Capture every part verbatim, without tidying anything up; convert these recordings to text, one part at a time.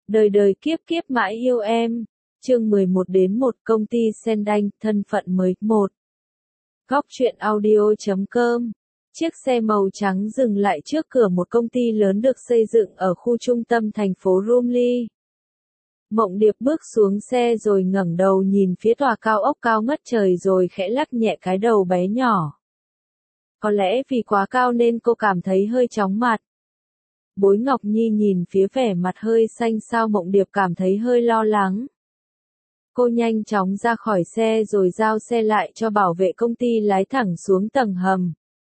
Đời đời kiếp kiếp mãi yêu em. Chương mười một đến một Công ty Sendanh, thân phận mới. một. Góc truyện audio chấm com. Chiếc xe màu trắng dừng lại trước cửa một công ty lớn được xây dựng ở khu trung tâm thành phố Rumli. Mộng Điệp bước xuống xe rồi ngẩng đầu nhìn phía tòa cao ốc cao ngất trời rồi khẽ lắc nhẹ cái đầu bé nhỏ. Có lẽ vì quá cao nên cô cảm thấy hơi chóng mặt. Bối Ngọc Nhi nhìn phía vẻ mặt hơi xanh xao Mộng Điệp cảm thấy hơi lo lắng. Cô nhanh chóng ra khỏi xe rồi giao xe lại cho bảo vệ công ty lái thẳng xuống tầng hầm.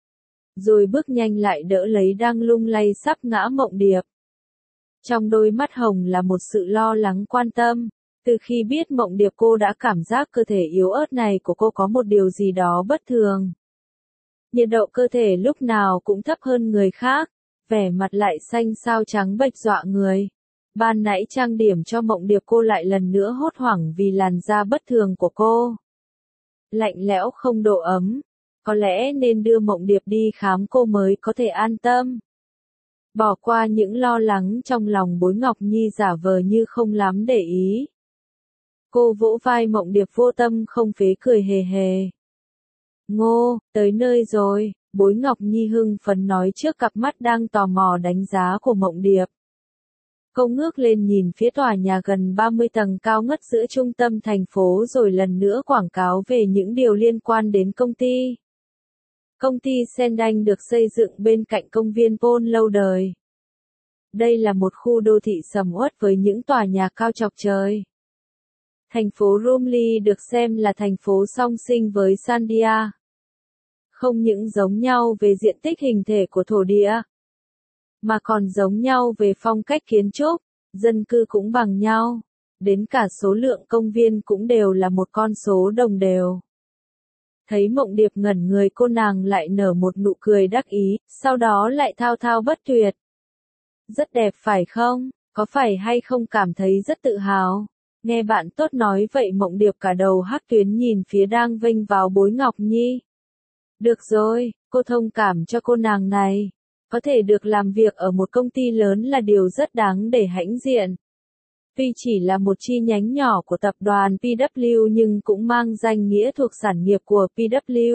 Rồi bước nhanh lại đỡ lấy đang lung lay sắp ngã Mộng Điệp. Trong đôi mắt hồng là một sự lo lắng quan tâm. Từ khi biết Mộng Điệp cô đã cảm giác cơ thể yếu ớt này của cô có một điều gì đó bất thường. Nhiệt độ cơ thể lúc nào cũng thấp hơn người khác, vẻ mặt lại xanh xao trắng bệch dọa người. Ban nãy trang điểm cho Mộng Điệp cô lại lần nữa hốt hoảng vì làn da bất thường của cô. Lạnh lẽo không độ ấm, có lẽ nên đưa Mộng Điệp đi khám cô mới có thể an tâm. Bỏ qua những lo lắng trong lòng Bối Ngọc Nhi giả vờ như không lắm để ý. Cô vỗ vai Mộng Điệp vô tâm không phế cười hề hề. Ngô, tới nơi rồi, Bối Ngọc Nhi hưng phấn nói trước cặp mắt đang tò mò đánh giá của Mộng Điệp. Cô ngước lên nhìn phía tòa nhà gần ba mươi tầng cao ngất giữa trung tâm thành phố rồi lần nữa quảng cáo về những điều liên quan đến công ty. Công ty Sendanh được xây dựng bên cạnh công viên Pôn lâu đời. Đây là một khu đô thị sầm uất với những tòa nhà cao chọc trời. Thành phố Rumli được xem là thành phố song sinh với Sandia. Không những giống nhau về diện tích hình thể của thổ địa, mà còn giống nhau về phong cách kiến trúc, dân cư cũng bằng nhau, đến cả số lượng công viên cũng đều là một con số đồng đều. Thấy Mộng Điệp ngẩn người cô nàng lại nở một nụ cười đắc ý, sau đó lại thao thao bất tuyệt. Rất đẹp phải không, có phải hay không cảm thấy rất tự hào? Nghe bạn tốt nói vậy Mộng Điệp cả đầu hắc tuyến nhìn phía đang vênh vào Bối Ngọc Nhi. Được rồi, cô thông cảm cho cô nàng này. Có thể được làm việc ở một công ty lớn là điều rất đáng để hãnh diện. Tuy chỉ là một chi nhánh nhỏ của tập đoàn pê vê kép nhưng cũng mang danh nghĩa thuộc sản nghiệp của pê vê kép.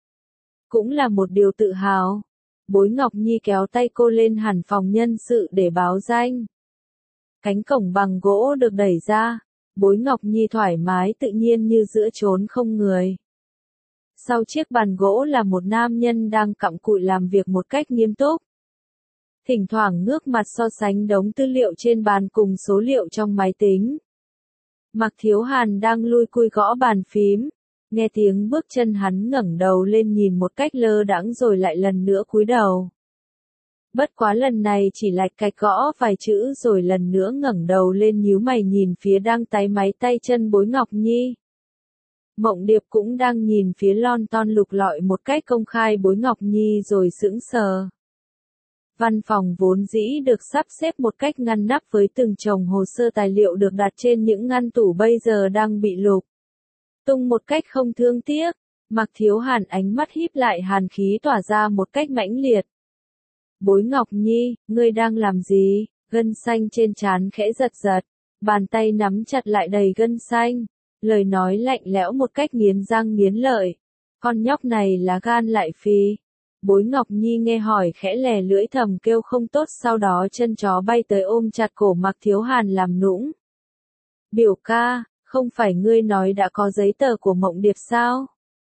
Cũng là một điều tự hào. Bối Ngọc Nhi kéo tay cô lên hẳn phòng nhân sự để báo danh. Cánh cổng bằng gỗ được đẩy ra. Bối Ngọc Nhi thoải mái tự nhiên như giữa chốn không người. Sau chiếc bàn gỗ là một nam nhân đang cặm cụi làm việc một cách nghiêm túc. Thỉnh thoảng ngước mặt so sánh đống tư liệu trên bàn cùng số liệu trong máy tính. Mạc Thiếu Hàn đang lui cui gõ bàn phím. Nghe tiếng bước chân hắn ngẩng đầu lên nhìn một cách lơ đãng rồi lại lần nữa cúi đầu. Bất quá lần này chỉ lạch cạch gõ vài chữ rồi lần nữa ngẩng đầu lên nhíu mày nhìn phía đang táy máy tay chân Bối Ngọc Nhi. Mộng Điệp cũng đang nhìn phía lon ton lục lọi một cách công khai Bối Ngọc Nhi rồi sững sờ. Văn phòng vốn dĩ được sắp xếp một cách ngăn nắp với từng chồng hồ sơ tài liệu được đặt trên những ngăn tủ bây giờ đang bị lục tung một cách không thương tiếc. Mạc Thiếu Hàn ánh mắt híp lại hàn khí tỏa ra một cách mãnh liệt. Bối Ngọc Nhi, ngươi đang làm gì? Gân xanh trên trán khẽ giật giật, bàn tay nắm chặt lại đầy gân xanh, lời nói lạnh lẽo một cách nghiến răng nghiến lợi. Con nhóc này là gan lại phì. Bối Ngọc Nhi nghe hỏi khẽ lè lưỡi thầm kêu không tốt sau đó chân chó bay tới ôm chặt cổ Mạc Thiếu Hàn làm nũng. Biểu ca, không phải ngươi nói đã có giấy tờ của Mộng Điệp sao?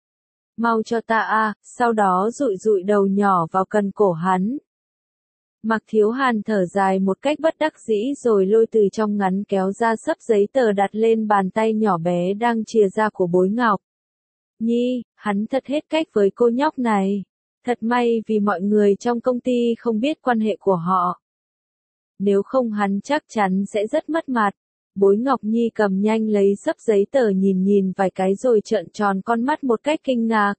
Mau cho ta a, sau đó dụi dụi đầu nhỏ vào cần cổ hắn. Mạc Thiếu Hàn thở dài một cách bất đắc dĩ rồi lôi từ trong ngắn kéo ra sấp giấy tờ đặt lên bàn tay nhỏ bé đang chìa ra của Bối Ngọc Nhi, hắn thật hết cách với cô nhóc này. Thật may vì mọi người trong công ty không biết quan hệ của họ. Nếu không hắn chắc chắn sẽ rất mất mặt. Bối Ngọc Nhi cầm nhanh lấy sấp giấy tờ nhìn nhìn vài cái rồi trợn tròn con mắt một cách kinh ngạc.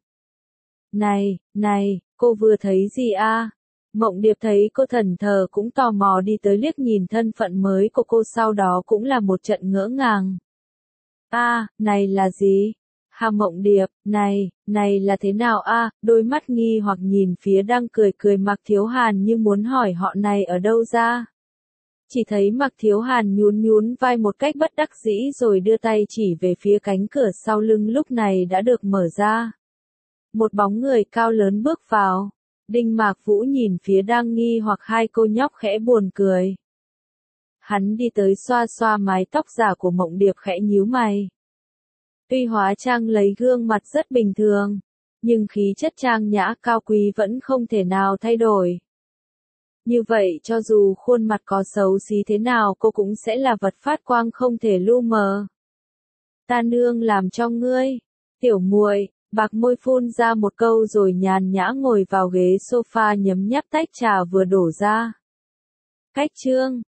Này, này, cô vừa thấy gì a? À? Mộng Điệp thấy cô thần thờ cũng tò mò đi tới liếc nhìn thân phận mới của cô sau đó cũng là một trận ngỡ ngàng. A, à, này là gì? Hà Mộng Điệp, này, này là thế nào a? À? Đôi mắt nghi hoặc nhìn phía đang cười cười Mạc Thiếu Hàn như muốn hỏi họ này ở đâu ra. Chỉ thấy Mạc Thiếu Hàn nhún nhún vai một cách bất đắc dĩ rồi đưa tay chỉ về phía cánh cửa sau lưng lúc này đã được mở ra. Một bóng người cao lớn bước vào. Đinh Mạc Vũ nhìn phía đang nghi hoặc hai cô nhóc khẽ buồn cười. Hắn đi tới xoa xoa mái tóc giả của Mộng Điệp khẽ nhíu mày. Tuy hóa trang lấy gương mặt rất bình thường, nhưng khí chất trang nhã cao quý vẫn không thể nào thay đổi. Như vậy cho dù khuôn mặt có xấu xí thế nào cô cũng sẽ là vật phát quang không thể lu mờ. Ta nương làm cho ngươi. Tiểu muội, bạc môi phun ra một câu rồi nhàn nhã ngồi vào ghế sofa nhấm nháp tách trà vừa đổ ra. Cách chương